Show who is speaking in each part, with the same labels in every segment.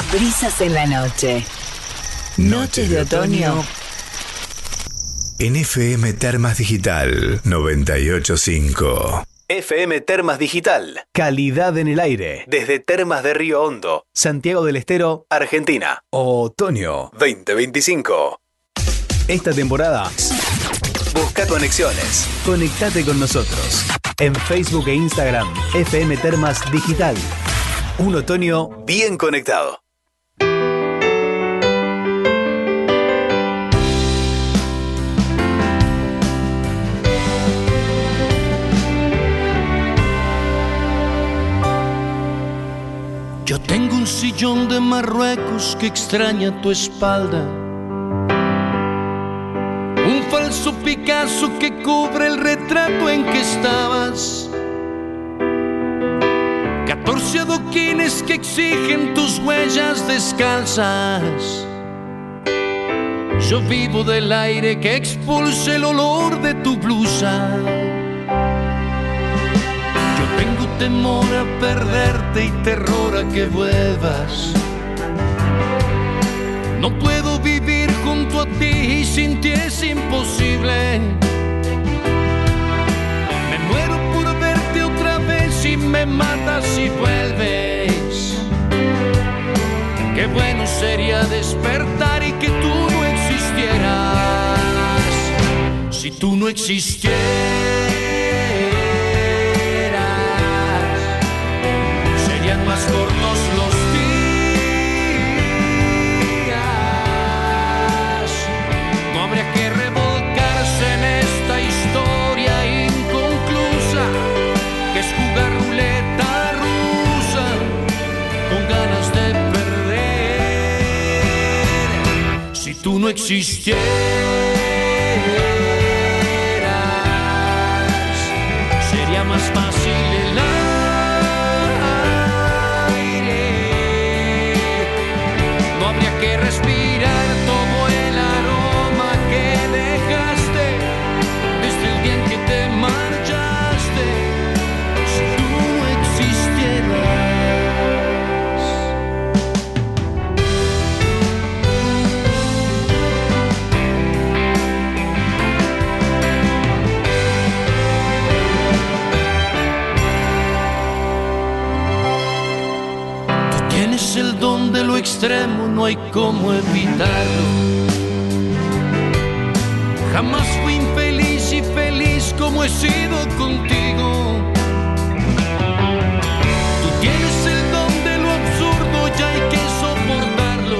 Speaker 1: Brisas en la noche. Noches de otoño.
Speaker 2: En FM Termas Digital 98.5.
Speaker 3: FM Termas Digital. Calidad en el aire. Desde Termas de Río Hondo, Santiago del Estero, Argentina. Otoño 2025. Esta temporada, busca conexiones. Conectate con nosotros. En Facebook e Instagram, FM Termas Digital. Un otoño bien conectado.
Speaker 4: Yo tengo un sillón de Marruecos que extraña tu espalda, un falso Picasso que cubre el retrato en que estabas, 14 adoquines que exigen tus huellas descalzas. Yo vivo del aire que expulse el olor de tu blusa. Tengo temor a perderte y terror a que vuelvas. No puedo vivir junto a ti y sin ti es imposible. Me muero por verte otra vez y me matas si vuelves. Qué bueno sería despertar y que tú no existieras. Si tú no existieras, más cortos los días. No habría que revolcarse en esta historia inconclusa, que es jugar ruleta rusa con ganas de perder. Si tú no existieras, sería más fácil el que respirar todo el aroma que dejaste desde el día en que te marchaste. Si tú no existieras. Tú tienes el don de lo extremo, no hay cómo evitarlo. Jamás fui infeliz y feliz como he sido contigo. Tú tienes el don de lo absurdo, ya hay que soportarlo.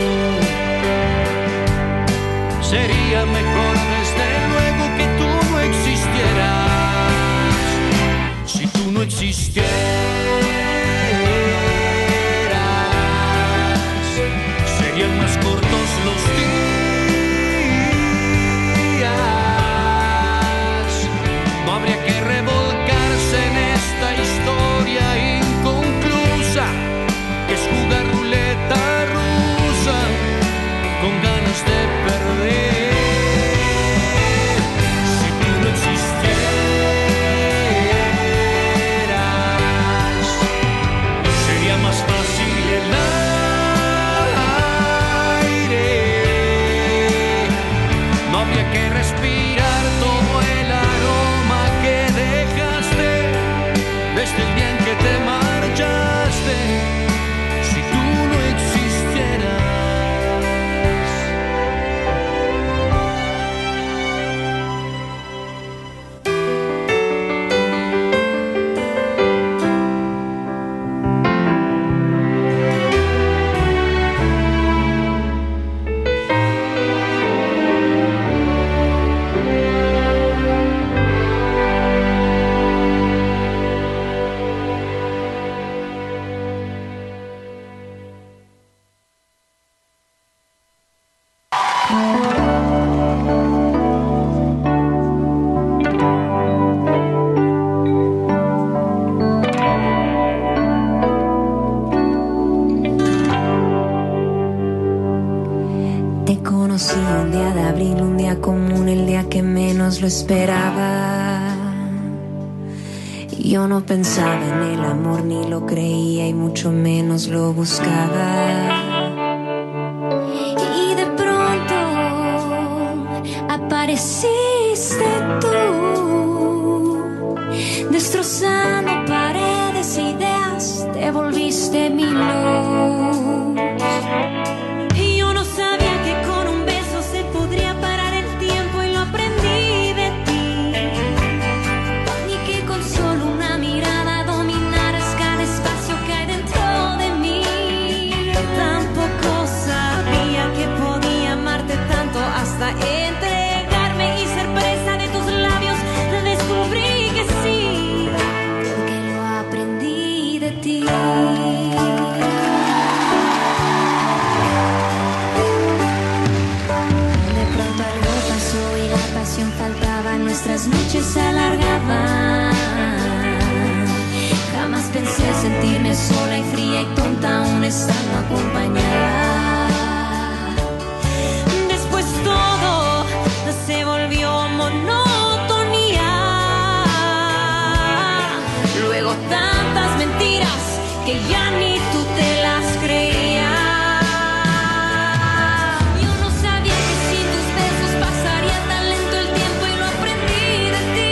Speaker 4: Sería mejor desde luego que tú no existieras. Si tú no existieras, serían más cortos los días. No habría que revolcarse en esta historia inconclusa, que es jugar ruleta rusa con ganas de perder. Si tú no existieras, sería más fácil el que respirar todo el aroma que dejaste desde el día en que te marchaste. Si tú no existieras.
Speaker 5: Lo esperaba. Yo no pensaba en el amor, ni lo creía y mucho menos lo buscaba. apareciste tú, destrozando paredes e ideas, te volviste mi luz. Y yo no sabía que con un beso se podría parar el tiempo, y lo aprendí de ti. Ni que con solo una mirada dominaras cada espacio que hay dentro de mí. Tampoco sabía que podía amarte tanto hasta entregarme y ser presa de tus labios. Descubrí que sí, porque lo aprendí de ti. De pronto algo pasó y la pasión faltaba, nuestras noches se alargaban. Jamás pensé sentirme sola y fría y tonta aún estando acompañada. Después todo se volvió monotonía. Luego tantas mentiras que ya ni tú te las creías. Yo no sabía que sin tus besos pasaría tan lento el tiempo, y lo aprendí de ti.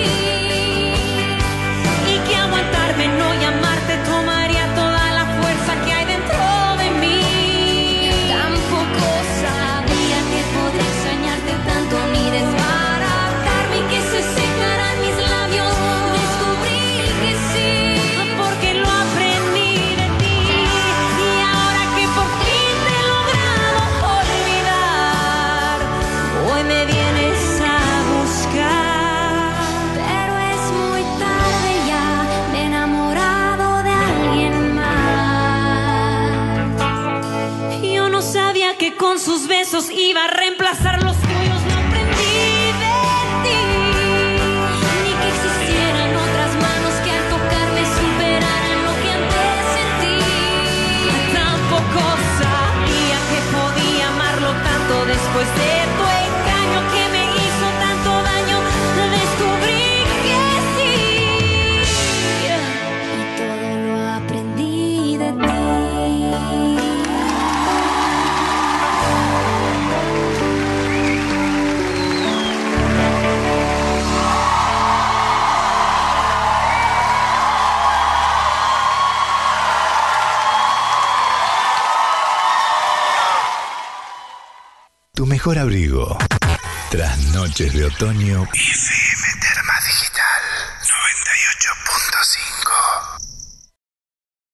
Speaker 5: Y que aguantarme, no llamarte, tomaría toda la fuerza que hay dentro de mí. Tampoco sabía que podría extrañarte tanto ni desbaratarme, y que se secaran mis labios. Descubrí que sí, porque lo aprendí de ti. Y ahora que por fin te he logrado olvidar, hoy me vienes a buscar. Pero es muy tarde ya, me he enamorado de alguien más. Yo no sabía que con sus besos iba a reemplazar los tuyos. Lo aprendí de ti. Ni que existieran otras manos que al tocarme superaran lo que antes sentí. Tampoco sabía que podía amarlo tanto después de tu engaño que me hizo tanto daño. Descubrí que sí, y todo lo aprendí de ti.
Speaker 2: Tu mejor abrigo. Tras noches de otoño. FM.